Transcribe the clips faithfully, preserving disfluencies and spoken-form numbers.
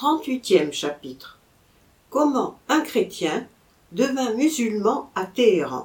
trente-huitième chapitre. Comment un chrétien devint musulman à Téhéran.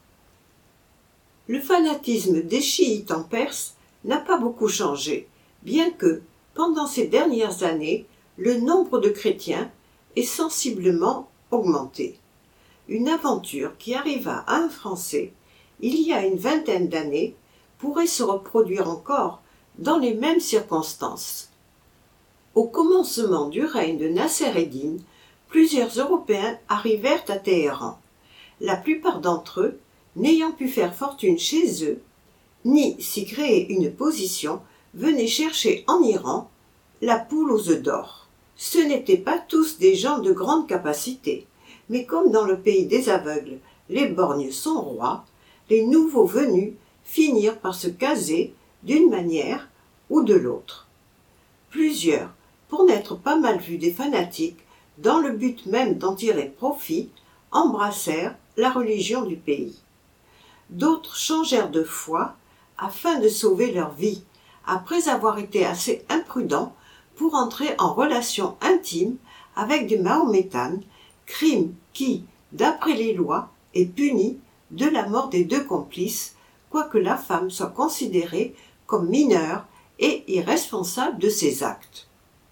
Le fanatisme des chiites en Perse n'a pas beaucoup changé, bien que, pendant ces dernières années, le nombre de chrétiens ait sensiblement augmenté. Une aventure qui arriva à un Français, il y a une vingtaine d'années, pourrait se reproduire encore dans les mêmes circonstances. Au commencement du règne de Nasser ed-Din, plusieurs Européens arrivèrent à Téhéran. La plupart d'entre eux, n'ayant pu faire fortune chez eux, ni s'y créer une position, venaient chercher en Iran la poule aux œufs d'or. Ce n'étaient pas tous des gens de grande capacité, mais comme dans le pays des aveugles, les borgnes sont rois, les nouveaux venus finirent par se caser d'une manière ou de l'autre. Plusieurs, pour n'être pas mal vus des fanatiques, dans le but même d'en tirer profit, embrassèrent la religion du pays. D'autres changèrent de foi afin de sauver leur vie, après avoir été assez imprudents pour entrer en relation intime avec des mahométanes, crime qui, d'après les lois, est puni de la mort des deux complices, quoique la femme soit considérée comme mineure et irresponsable de ses actes.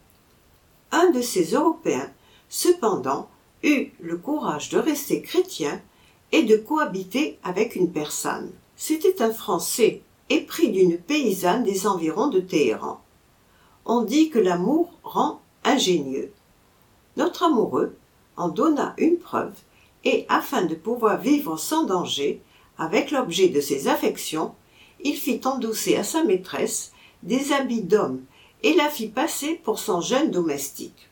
Un de ces Européens, cependant, eut le courage de rester chrétien et de cohabiter avec une Persane. C'était un Français, épris d'une paysanne des environs de Téhéran. On dit que l'amour rend ingénieux. Notre amoureux en donna une preuve, et afin de pouvoir vivre sans danger avec l'objet de ses affections, il fit endosser à sa maîtresse des habits d'homme et la fit passer pour son jeune domestique.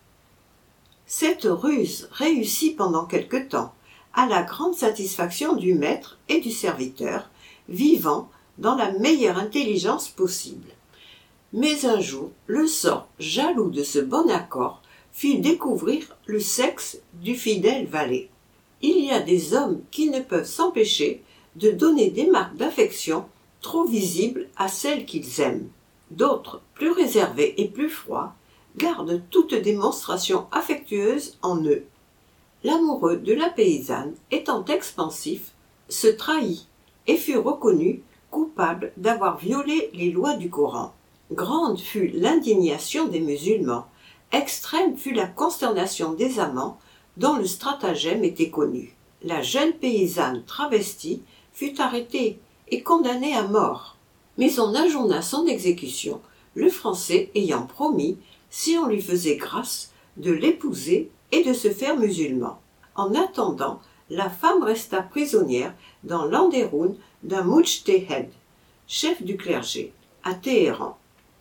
Cette ruse réussit pendant quelque temps, à la grande satisfaction du maître et du serviteur, vivant dans la meilleure intelligence possible. Mais un jour, le sort, jaloux de ce bon accord, fit découvrir le sexe du fidèle valet. Il y a des hommes qui ne peuvent s'empêcher de donner des marques d'affection trop visibles à celles qu'ils aiment. D'autres, plus réservés et plus froids, gardent toute démonstration affectueuse en eux. L'amoureux de la paysanne, étant expansif, se trahit et fut reconnu coupable d'avoir violé les lois du Coran. Grande fut l'indignation des musulmans, extrême fut la consternation des amants dont le stratagème était connu. La jeune paysanne travestie fut arrêtée et condamnée à mort. Mais on ajourna son exécution, le Français ayant promis, si on lui faisait grâce, de l'épouser et de se faire musulman. En attendant, la femme resta prisonnière dans l'Andéroun d'un Moujtéhed, chef du clergé, à Téhéran.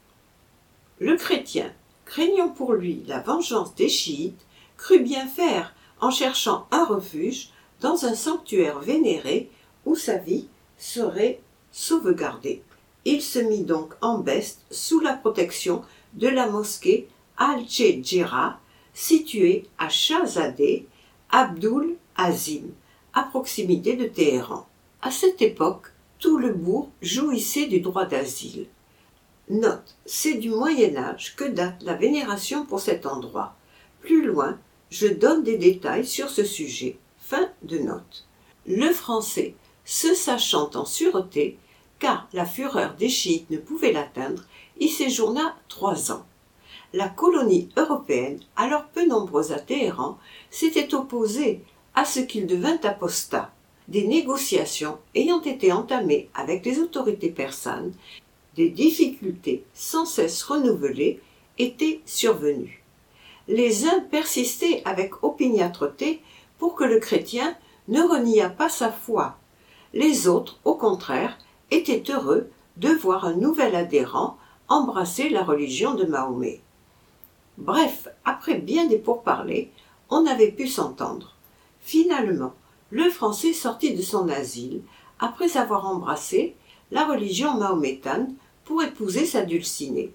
Le chrétien, craignant pour lui la vengeance des chiites, crut bien faire en cherchant un refuge dans un sanctuaire vénéré où sa vie serait sauvegardée. Il se mit donc en beste sous la protection de la mosquée Al-Djedjira, située à Shahzadeh Abdul Azim, à proximité de Téhéran. À cette époque, tout le bourg jouissait du droit d'asile. Note, c'est du Moyen-Âge que date la vénération pour cet endroit. Plus loin, je donne des détails sur ce sujet. Fin de note. Le Français, se sachant en sûreté, car la fureur des chiites ne pouvait l'atteindre, y séjourna trois ans. La colonie européenne, alors peu nombreuse à Téhéran, s'était opposée à ce qu'il devint apostat. Des négociations ayant été entamées avec les autorités persanes, des difficultés sans cesse renouvelées étaient survenues. Les uns persistaient avec opiniâtreté pour que le chrétien ne reniât pas sa foi. Les autres, au contraire, étaient heureux de voir un nouvel adhérent embrasser la religion de Mahomet. Bref, après bien des pourparlers, on avait pu s'entendre. Finalement, le Français sortit de son asile, après avoir embrassé la religion mahométane pour épouser sa dulcinée.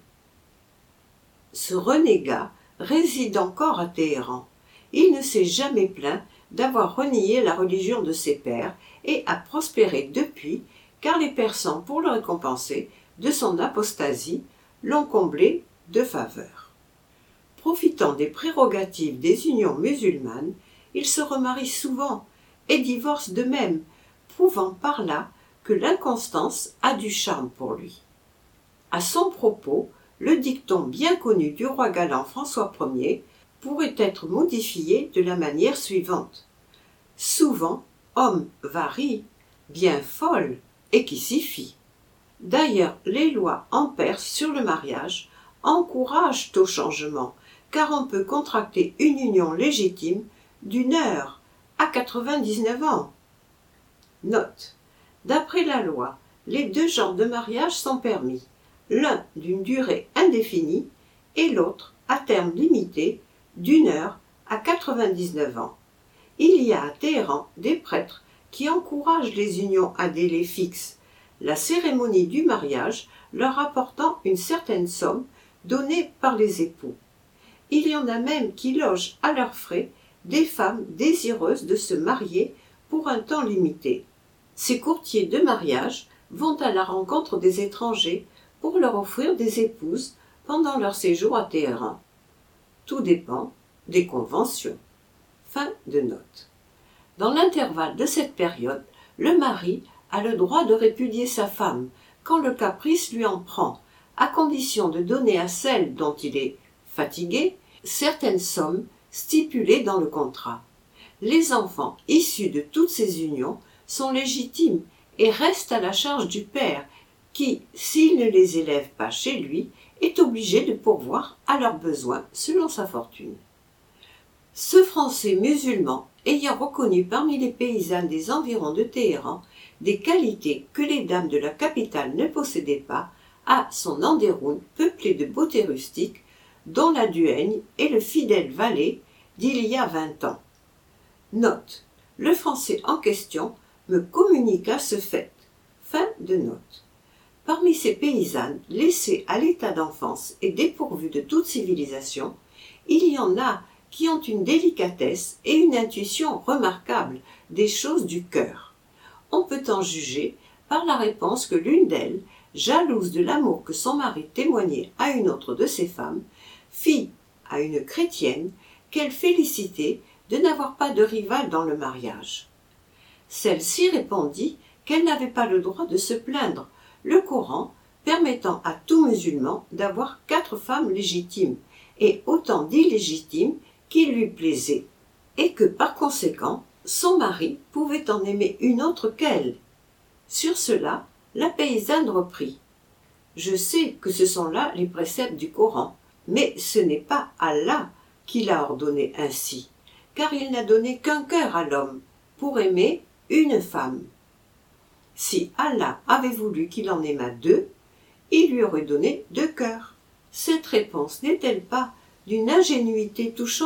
Ce renégat réside encore à Téhéran. Il ne s'est jamais plaint d'avoir renié la religion de ses pères et a prospéré depuis, car les Persans, pour le récompenser de son apostasie, l'ont comblé de faveurs. Profitant des prérogatives des unions musulmanes, il se remarie souvent et divorce de même, prouvant par là que l'inconstance a du charme pour lui. À son propos, le dicton bien connu du roi galant François Ier pourrait être modifié de la manière suivante. Souvent, homme varie, bien folle, et qui s'y fie. D'ailleurs, les lois en Perse sur le mariage encouragent au changement, car on peut contracter une union légitime d'une heure à quatre-vingt-dix-neuf ans. Note. D'après la loi, les deux genres de mariage sont permis, l'un d'une durée indéfinie et l'autre à terme limité d'une heure à quatre-vingt-dix-neuf ans. Il y a à Téhéran des prêtres qui encouragent les unions à délai fixe, la cérémonie du mariage leur apportant une certaine somme donnée par les époux. Il y en a même qui logent à leurs frais des femmes désireuses de se marier pour un temps limité. Ces courtiers de mariage vont à la rencontre des étrangers pour leur offrir des épouses pendant leur séjour à Téhéran. Tout dépend des conventions. Fin de note. Dans l'intervalle de cette période, le mari a le droit de répudier sa femme quand le caprice lui en prend, à condition de donner à celle dont il est fatigué certaines sommes stipulées dans le contrat. Les enfants issus de toutes ces unions sont légitimes et restent à la charge du père qui, s'il ne les élève pas chez lui, est obligé de pourvoir à leurs besoins selon sa fortune. Ce Français musulman, ayant reconnu parmi les paysannes des environs de Téhéran des qualités que les dames de la capitale ne possédaient pas, a son Andéroun peuplé de beautés rustiques, dont la duègne est le fidèle valet d'il y a vingt ans. Note. Le Français en question me communiqua ce fait. Fin de note. Parmi ces paysannes laissées à l'état d'enfance et dépourvues de toute civilisation, il y en a qui ont une délicatesse et une intuition remarquables des choses du cœur. On peut en juger par la réponse que l'une d'elles, jalouse de l'amour que son mari témoignait à une autre de ses femmes, fit à une chrétienne qu'elle félicitait de n'avoir pas de rival dans le mariage. Celle-ci répondit qu'elle n'avait pas le droit de se plaindre, le Coran permettant à tout musulman d'avoir quatre femmes légitimes et autant d'illégitimes qu'il lui plaisait, et que par conséquent son mari pouvait en aimer une autre qu'elle. Sur cela, la paysanne reprit. Je sais que ce sont là les préceptes du Coran, mais ce n'est pas Allah qui l'a ordonné ainsi, car il n'a donné qu'un cœur à l'homme pour aimer une femme. Si Allah avait voulu qu'il en aimât deux, il lui aurait donné deux cœurs. Cette réponse n'est-elle pas d'une ingénuité touchante ?